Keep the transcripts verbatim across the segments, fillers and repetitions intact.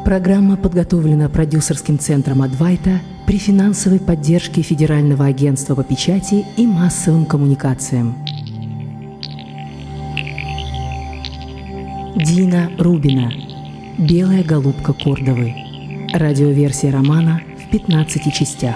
Программа подготовлена продюсерским центром «Адвайта» при финансовой поддержке Федерального агентства по печати и массовым коммуникациям. Дина Рубина. «Белая голубка Кордовы». Радиоверсия романа в пятнадцати частях.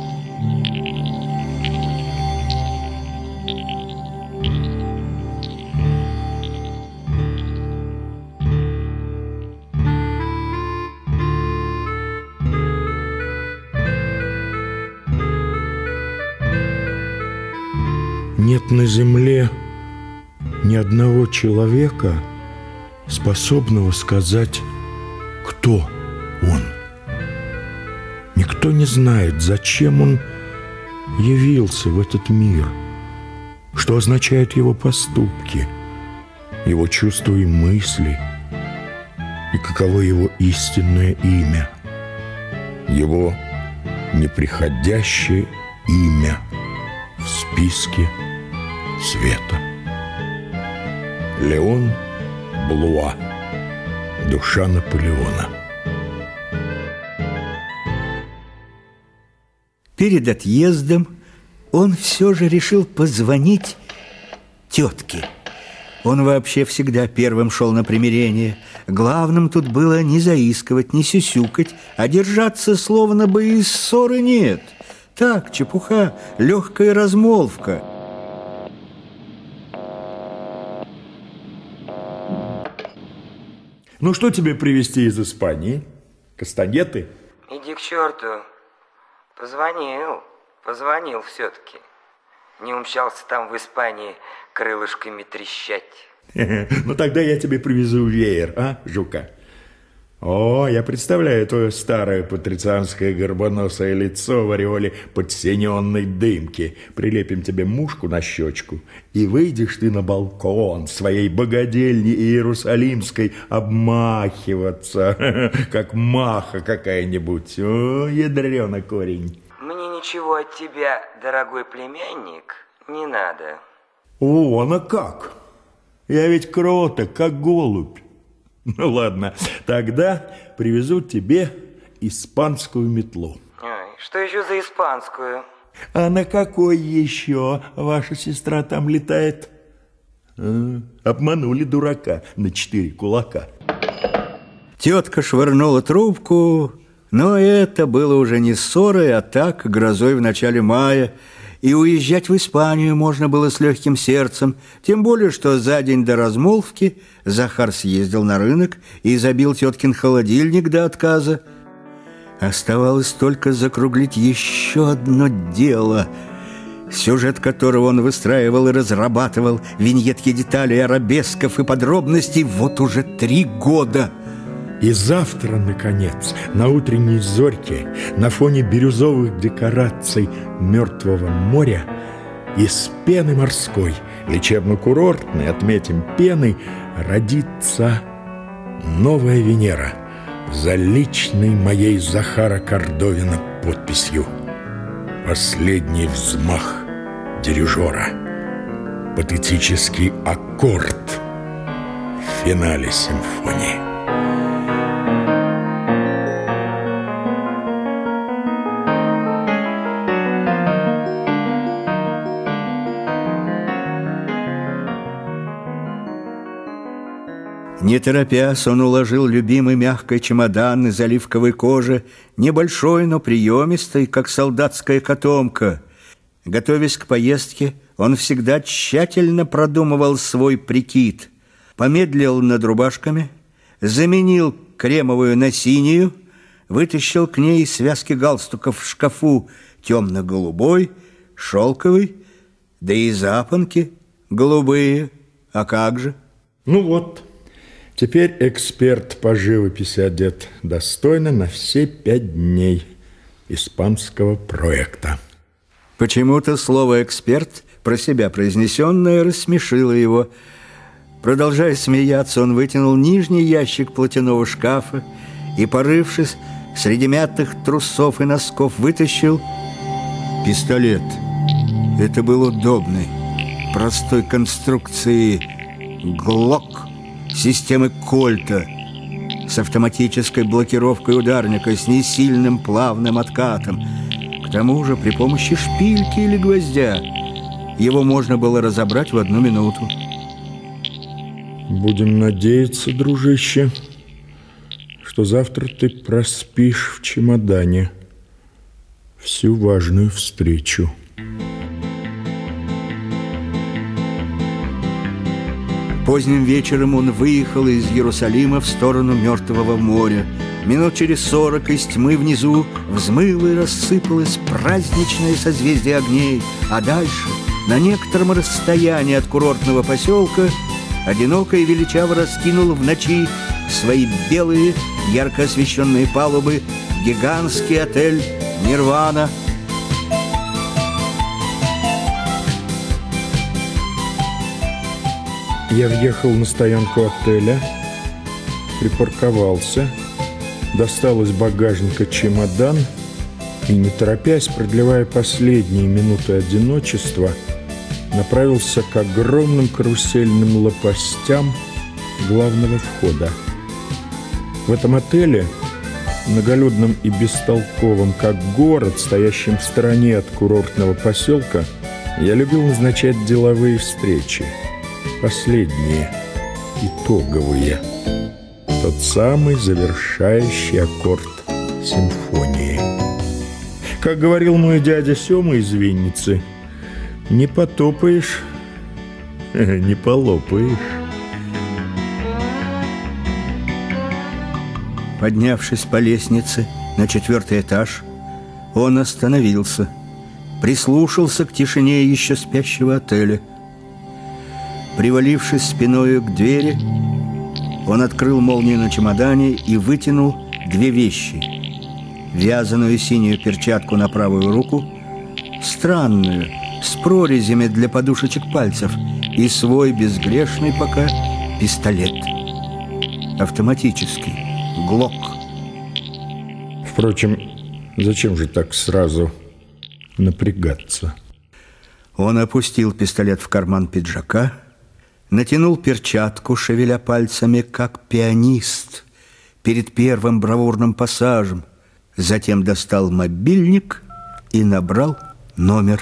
Нет на земле ни одного человека, способного сказать, кто он. Никто не знает, зачем он явился в этот мир, что означают его поступки, его чувства и мысли, и каково его истинное имя, его неприходящее имя в списке света. Леон Блуа. Душа Наполеона. Перед отъездом он все же решил позвонить тетке. Он вообще всегда первым шел на примирение. Главным тут было не заискивать, не сюсюкать, а держаться, словно бы и ссоры нет. Так, чепуха, легкая размолвка. Ну, что тебе привезти из Испании? Кастанеты? Иди к черту. Позвонил, позвонил все-таки. Не умчался там в Испании крылышками трещать. Ну, тогда я тебе привезу веер, а, жука? О, я представляю твое старое патрицианское горбоносое лицо в ореоле подсиненной дымки. Прилепим тебе мушку на щечку, и выйдешь ты на балкон своей богадельни иерусалимской обмахиваться, как маха какая-нибудь. О, ядрёна корень. Мне ничего от тебя, дорогой племянник, не надо. О, а как? Я ведь кроток, как голубь. Ну ладно, тогда привезу тебе испанскую метлу. Ой, что еще за испанскую? А на какой еще ваша сестра там летает? А, обманули дурака на четыре кулака. Тетка швырнула трубку, но это было уже не ссорой, а так, грозой в начале мая. И уезжать в Испанию можно было с легким сердцем, тем более, что за день до размолвки Захар съездил на рынок и забил теткин холодильник до отказа. Оставалось только закруглить еще одно дело, сюжет которого он выстраивал и разрабатывал, виньетки деталей, арабесков и подробностей вот уже три года. И завтра, наконец, на утренней зорьке, на фоне бирюзовых декораций Мертвого моря, из пены морской, лечебно-курортной, отметим пеной, родится новая Венера за личной моей Захара Кордовина подписью. Последний взмах дирижера, патетический аккорд в финале симфонии. Не торопясь, он уложил любимый мягкий чемодан из оливковой кожи, небольшой, но приемистый, как солдатская котомка. Готовясь к поездке, он всегда тщательно продумывал свой прикид. Помедлил над рубашками, заменил кремовую на синюю, вытащил к ней связки галстуков в шкафу темно-голубой, шелковый, да и запонки голубые. А как же? Ну вот. Теперь эксперт по живописи одет достойно на все пять дней испанского проекта. Почему-то слово «эксперт», про себя произнесенное, рассмешило его. Продолжая смеяться, он вытянул нижний ящик платяного шкафа и, порывшись среди мятых трусов и носков, вытащил пистолет. Это был удобный, простой конструкции «Глок» системы Кольта. с автоматической блокировкой ударника, с несильным плавным откатом. К тому же при помощи шпильки или гвоздя его можно было разобрать в одну минуту. Будем надеяться, дружище, что завтра ты проспишь в чемодане всю важную встречу. Поздним вечером он выехал из Иерусалима в сторону Мертвого моря. Минут через сорок из тьмы внизу взмыло и рассыпалось праздничное созвездие огней, а дальше, на некотором расстоянии от курортного поселка, одиноко и величаво раскинул в ночи свои белые, ярко освещенные палубы гигантский отель «Нирвана». Я въехал на стоянку отеля, припарковался, достал из багажника чемодан и, не торопясь, продлевая последние минуты одиночества, направился к огромным карусельным лопастям главного входа. В этом отеле, многолюдном и бестолковом, как город, стоящем в стороне от курортного поселка, я любил назначать деловые встречи. Последние, итоговые. Тот самый завершающий аккорд симфонии. Как говорил мой дядя Сёма из Винницы, не потопаешь, не полопаешь. Поднявшись по лестнице на четвертый этаж, он остановился, прислушался к тишине еще спящего отеля. Привалившись спиною к двери, он открыл молнию на чемодане и вытянул две вещи: вязаную синюю перчатку на правую руку, странную, с прорезями для подушечек пальцев, и свой безгрешный пока пистолет. Автоматический, глок. Впрочем, зачем же так сразу напрягаться? Он опустил пистолет в карман пиджака, натянул перчатку, шевеля пальцами, как пианист перед первым бравурным пассажем. Затем достал мобильник и набрал номер.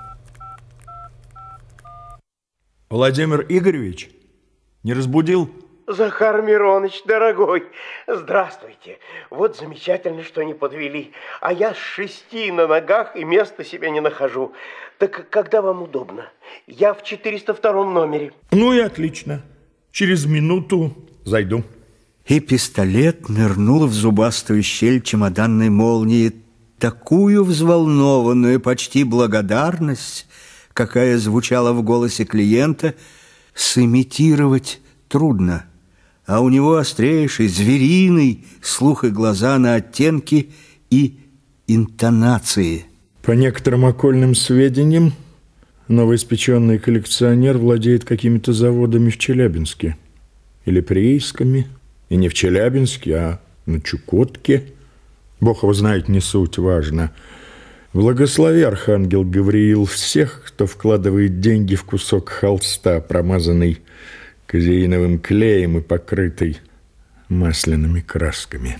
Владимир Игоревич, не разбудил? Захар Мироныч, дорогой, здравствуйте. Вот замечательно, что не подвели. А я с шести на ногах и места себе не нахожу. Так когда вам удобно? Я в четыреста втором номере. Ну и отлично. Через минуту зайду. И пистолет нырнул в зубастую щель чемоданной молнии. Такую взволнованную, почти благодарность, какая звучала в голосе клиента, сымитировать трудно. А у него острейший, звериный слух и глаза на оттенки и интонации. По некоторым окольным сведениям, новоиспеченный коллекционер владеет какими-то заводами в Челябинске. Или приисками. И не в Челябинске, а на Чукотке. Бог его знает, не суть важно. Благослови, архангел Гавриил, всех, кто вкладывает деньги в кусок холста, промазанный казеиновым клеем и покрытый масляными красками.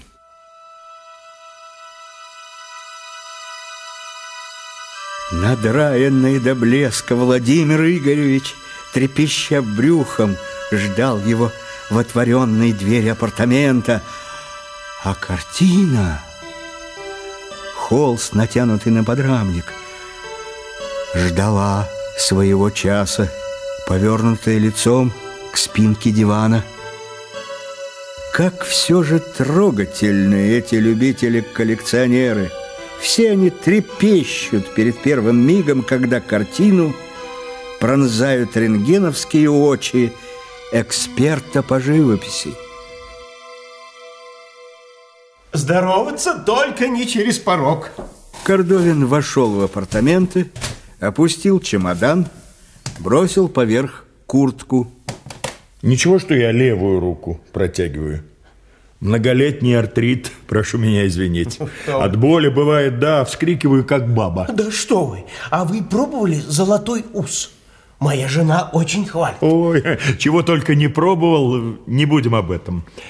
Надраенный до блеска Владимир Игоревич, трепеща брюхом, ждал его в отворенной двери апартамента. А картина, холст, натянутый на подрамник, ждала своего часа, повернутая лицом к спинке дивана. Как все же трогательны эти любители-коллекционеры. Все они трепещут перед первым мигом, когда картину пронзают рентгеновские очи эксперта по живописи. Здороваться только не через порог. Кордовин вошел в апартаменты, опустил чемодан, бросил поверх куртку. Ничего, что я левую руку протягиваю. Многолетний артрит, прошу меня извинить. От боли бывает, да, вскрикиваю, как баба. Да что вы, а вы пробовали золотой ус? Моя жена очень хвалит. Ой, чего только не пробовал, не будем об этом.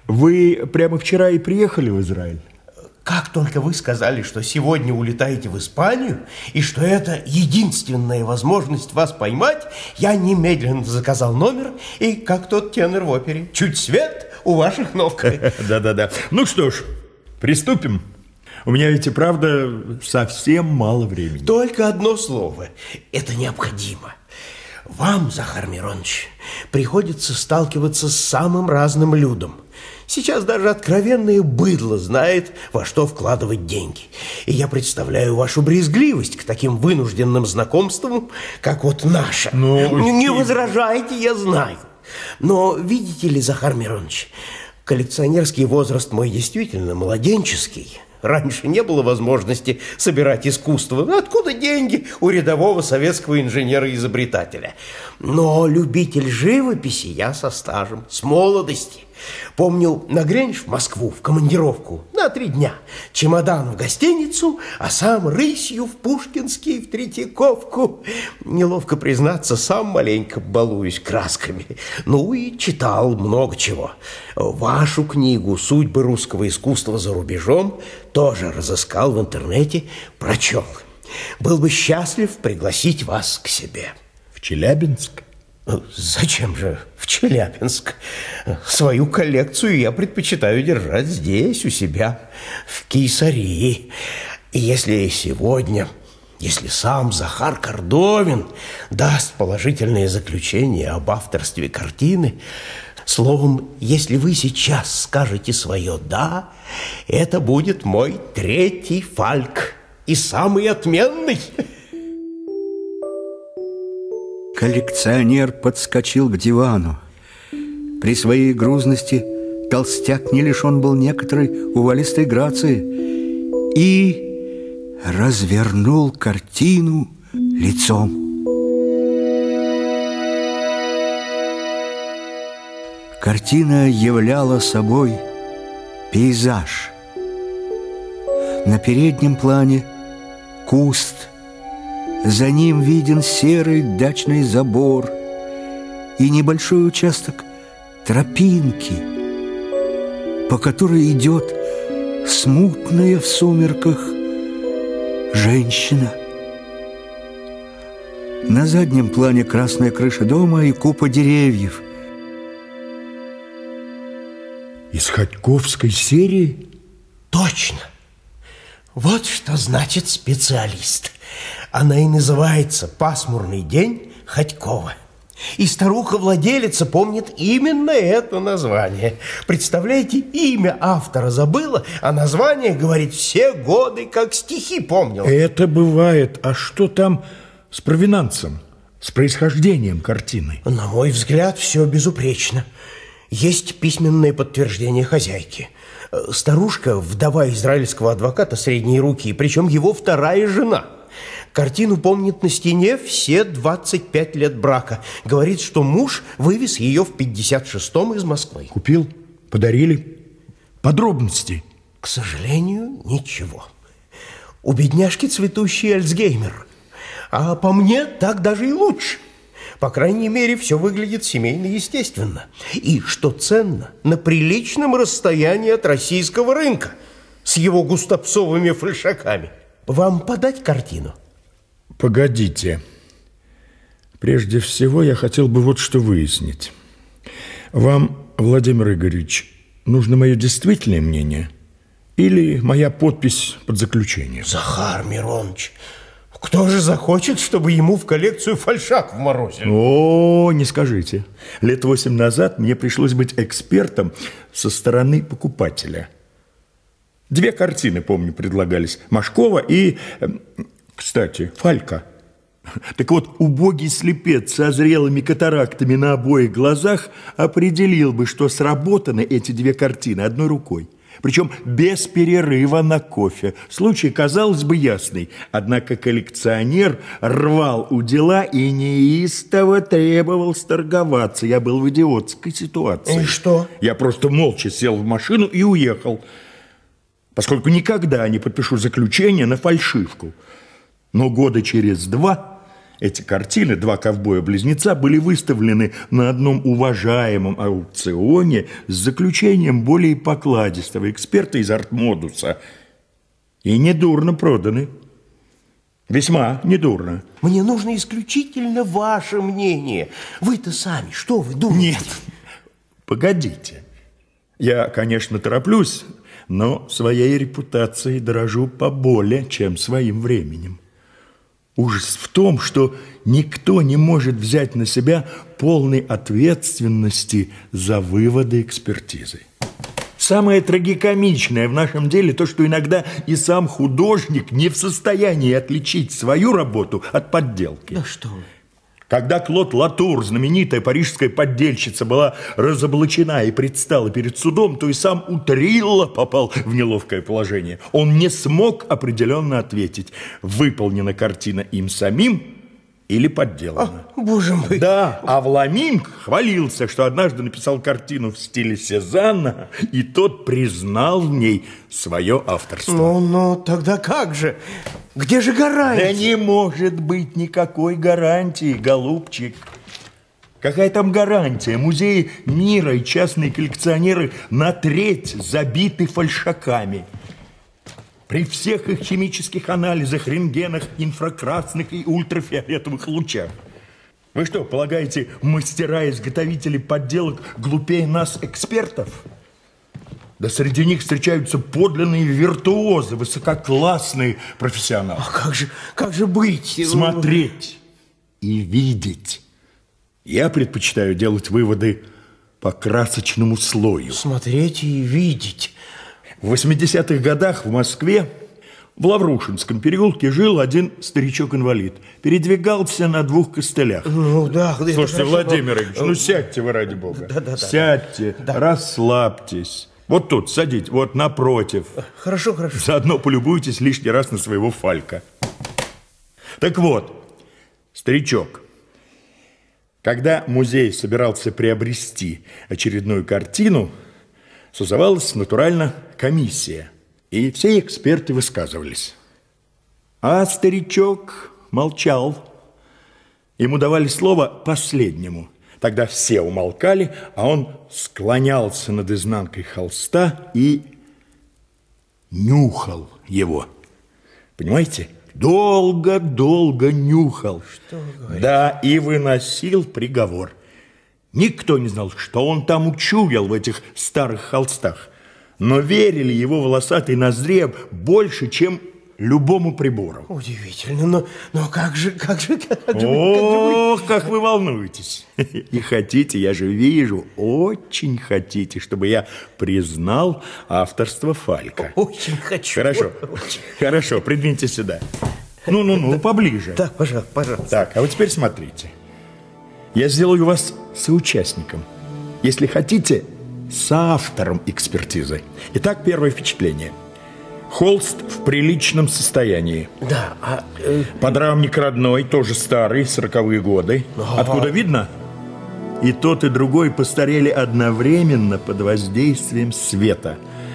Вы прямо вчера и приехали в Израиль? Как только вы сказали, что сегодня улетаете в Испанию, и что это единственная возможность вас поймать, я немедленно заказал номер, и как тот тенор в опере, чуть свет у ваших ног. Да-да-да. Ну что ж, приступим. У меня ведь и правда совсем мало времени. Только одно слово. Это необходимо. Вам, Захар Миронович, приходится сталкиваться с самым разным людом. Сейчас даже откровенное быдло знает, во что вкладывать деньги. И я представляю вашу брезгливость к таким вынужденным знакомствам, как вот наше. Но... Не, не возражайте, я знаю. Но видите ли, Захар Миронович, коллекционерский возраст мой действительно младенческий. Раньше не было возможности собирать искусство. Ну, откуда деньги у рядового советского инженера-изобретателя? Но любитель живописи я со стажем, с молодости. Помню, нагрянешь в Москву в командировку на три дня, чемодан в гостиницу, а сам рысью в Пушкинский, в Третьяковку. Неловко признаться, сам маленько балуюсь красками. Ну и читал много чего. Вашу книгу «Судьбы русского искусства за рубежом» тоже разыскал в интернете, прочел. Был бы счастлив пригласить вас к себе. В Челябинск? Зачем же в Челябинск? Свою коллекцию я предпочитаю держать здесь, у себя, в Кейсарии. И если сегодня, если сам Захар Кордовин даст положительное заключение об авторстве картины, словом, если вы сейчас скажете свое «да», это будет мой третий фальк и самый отменный. Коллекционер подскочил к дивану. При своей грузности толстяк не лишен был некоторой увалистой грации и развернул картину лицом. Картина являла собой пейзаж. На переднем плане куст. За ним виден серый дачный забор и небольшой участок тропинки, по которой идет смутная в сумерках женщина. На заднем плане красная крыша дома и купа деревьев. Из Ходьковской серии? Точно. Вот что значит специалист. Она и называется «Пасмурный день Ходькова». И старуха-владелица помнит именно это название. Представляете, имя автора забыла, а название, говорит, все годы как стихи помнил. Это бывает. А что там с провинансом, с происхождением картины? На мой взгляд, все безупречно. Есть письменное подтверждение хозяйки. Старушка, вдова израильского адвоката средней руки, причем его вторая жена. Картину помнит на стене все двадцать пять лет брака. Говорит, что муж вывез ее в пятьдесят шестом из Москвы. Купил? Подарили? Подробности? К сожалению, ничего. У бедняжки цветущий Альцгеймер. А по мне, так даже и лучше. По крайней мере, все выглядит семейно естественно. И, что ценно, на приличном расстоянии от российского рынка с его густопсовыми фальшаками. Вам подать картину? Погодите. Прежде всего, я хотел бы вот что выяснить. Вам, Владимир Игоревич, нужно мое действительное мнение или моя подпись под заключением? Захар Миронович, кто же захочет, чтобы ему в коллекцию фальшак вморозили? О, не скажите. Лет восемь назад мне пришлось быть экспертом со стороны покупателя. Две картины, помню, предлагались. Машкова и, кстати, Фалька. Так вот, убогий слепец со зрелыми катарактами на обоих глазах определил бы, что сработаны эти две картины одной рукой. Причем без перерыва на кофе. Случай, казалось бы, ясный. Однако коллекционер рвал у дела и неистово требовал сторговаться. Я был в идиотской ситуации. И что? Я просто молча сел в машину и уехал, поскольку никогда не подпишу заключение на фальшивку. Но года через два Эти картины, два ковбоя-близнеца, были выставлены на одном уважаемом аукционе с заключением более покладистого эксперта из Артмодуса. И недурно проданы. Весьма недурно. Мне нужно исключительно ваше мнение. Вы-то сами, что вы думаете? Нет, погодите. Я, конечно, тороплюсь, но своей репутацией дорожу поболее, чем своим временем. Ужас в том, что никто не может взять на себя полной ответственности за выводы экспертизы. Самое трагикомичное в нашем деле то, что иногда и сам художник не в состоянии отличить свою работу от подделки. Да что вы. Когда Клод Латур, знаменитая парижская поддельщица, была разоблачена и предстала перед судом, то и сам Утрилло попал в неловкое положение. Он не смог определенно ответить, выполнена картина им самим или подделана. А, боже мой. Да, а Вламинг хвалился, что однажды написал картину в стиле Сезанна, и тот признал в ней свое авторство. Ну, ну, тогда как же? Где же гарантия? Да не может быть никакой гарантии, голубчик. Какая там гарантия? Музеи мира и частные коллекционеры на треть забиты фальшаками. При всех их химических анализах, рентгенах, инфракрасных и ультрафиолетовых лучах. Вы что, полагаете, мастера-изготовители подделок глупее нас, экспертов? Да среди них встречаются подлинные виртуозы, высококлассные профессионалы. А как же, как же быть? Смотреть и видеть. Я предпочитаю делать выводы по красочному слою. Смотреть и видеть. В восьмидесятых годах в Москве в Лаврушинском переулке жил один старичок-инвалид. Передвигался на двух костылях. Ну да. Слушайте, Владимир Ильич, ну сядьте вы ради бога. Да, да, да. Сядьте, да. Расслабьтесь. Вот тут, садитесь, вот напротив. Хорошо, хорошо. Заодно полюбуйтесь лишний раз на своего Фалька. Так вот, старичок, когда музей собирался приобрести очередную картину, созывалась натурально комиссия, и все эксперты высказывались. А старичок молчал. Ему давали слово последнему. Тогда все умолкали, а он склонялся над изнанкой холста и нюхал его. Понимаете? Долго-долго нюхал. Что вы говорите? Да, и выносил приговор. Никто не знал, что он там учуял в этих старых холстах. Но верили его волосатой ноздре больше, чем любому прибору. Удивительно, но, но как же, как же, как же, Ох, как вы волнуетесь. И хотите, я же вижу, очень хотите, чтобы я признал авторство Фалька. Очень хочу. Хорошо, Очень. хорошо, придвиньте сюда. Ну-ну-ну, поближе. Да, пожалуйста, пожалуйста. Так, а вот теперь смотрите. Я сделаю вас соучастником. Если хотите, соавтором экспертизы. Итак, первое впечатление. Холст в приличном состоянии. Да, а... Э... Подрамник родной, тоже старый, сороковые годы. Ага. Откуда видно? И тот, и другой постарели одновременно под воздействием света.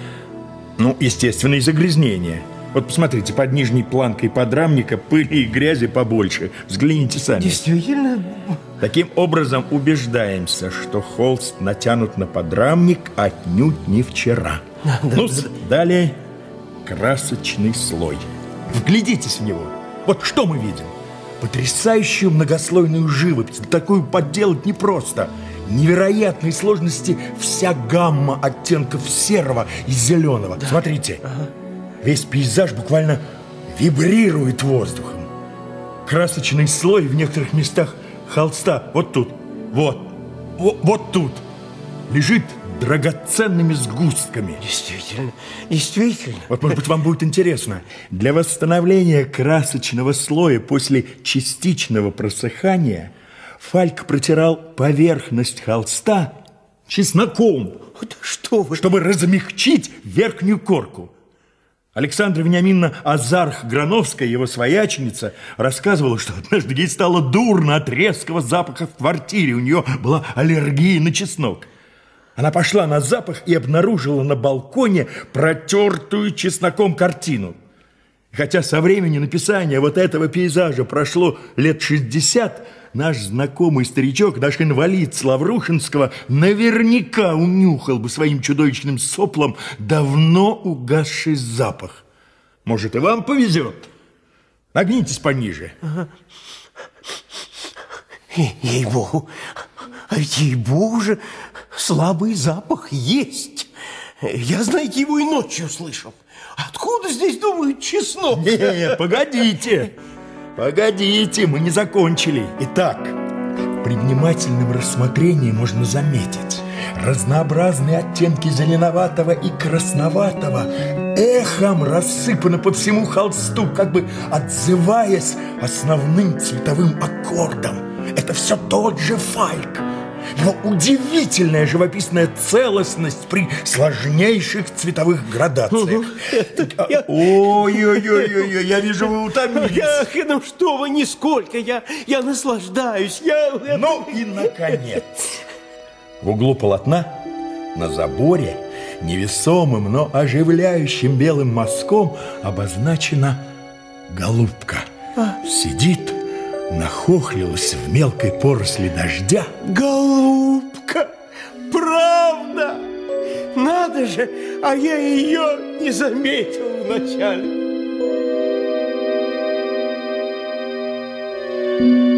Ну, естественно, и загрязнения. Вот посмотрите, под нижней планкой подрамника пыли и грязи побольше. Взгляните сами. Действительно? Таким образом убеждаемся, что холст натянут на подрамник отнюдь не вчера. Да, Ну, да. далее красочный слой. Вглядитесь в него. Вот что мы видим? Потрясающую многослойную живопись. Такую подделать непросто. Невероятной сложности вся гамма оттенков серого и зеленого. Да. Смотрите. Ага. Весь пейзаж буквально вибрирует воздухом. Красочный слой в некоторых местах холста, вот тут, вот, вот, вот тут, лежит драгоценными сгустками. Действительно, действительно. Вот, может быть, вам будет интересно. Для восстановления красочного слоя после частичного просыхания Фальк протирал поверхность холста чесноком, Да что вы? чтобы размягчить верхнюю корку. Александра Вениаминовна Азарх-Грановская, его свояченица, рассказывала, что однажды ей стало дурно от резкого запаха в квартире. У нее была аллергия на чеснок. Она пошла на запах и обнаружила на балконе протертую чесноком картину. Хотя со времени написания вот этого пейзажа прошло лет шестьдесят, наш знакомый старичок, наш инвалид с Лаврушинского, наверняка унюхал бы своим чудовищным соплом давно угасший запах. Может, и вам повезет? Нагнитесь пониже. Ага. Ей-богу, а ведь ей-богу же слабый запах есть. Я, знаете, его и ночью слышал. Откуда здесь, думаю, чеснок? Не, погодите. Погодите, мы не закончили. Итак, при внимательном рассмотрении можно заметить разнообразные оттенки зеленоватого и красноватого эхом рассыпаны по всему холсту, как бы отзываясь основным цветовым аккордом. Это все тот же фальк. Его удивительная живописная целостность при сложнейших цветовых градациях. Ой-ой-ой, я вижу, вы утомились. Ах, ну что вы, нисколько, я, я наслаждаюсь. Я... Ну и, наконец, в углу полотна на заборе невесомым, но оживляющим белым мазком обозначена голубка. Сидит, нахохлилась в мелкой поросли дождя. Голубка, правда? Надо же, а я ее не заметил вначале.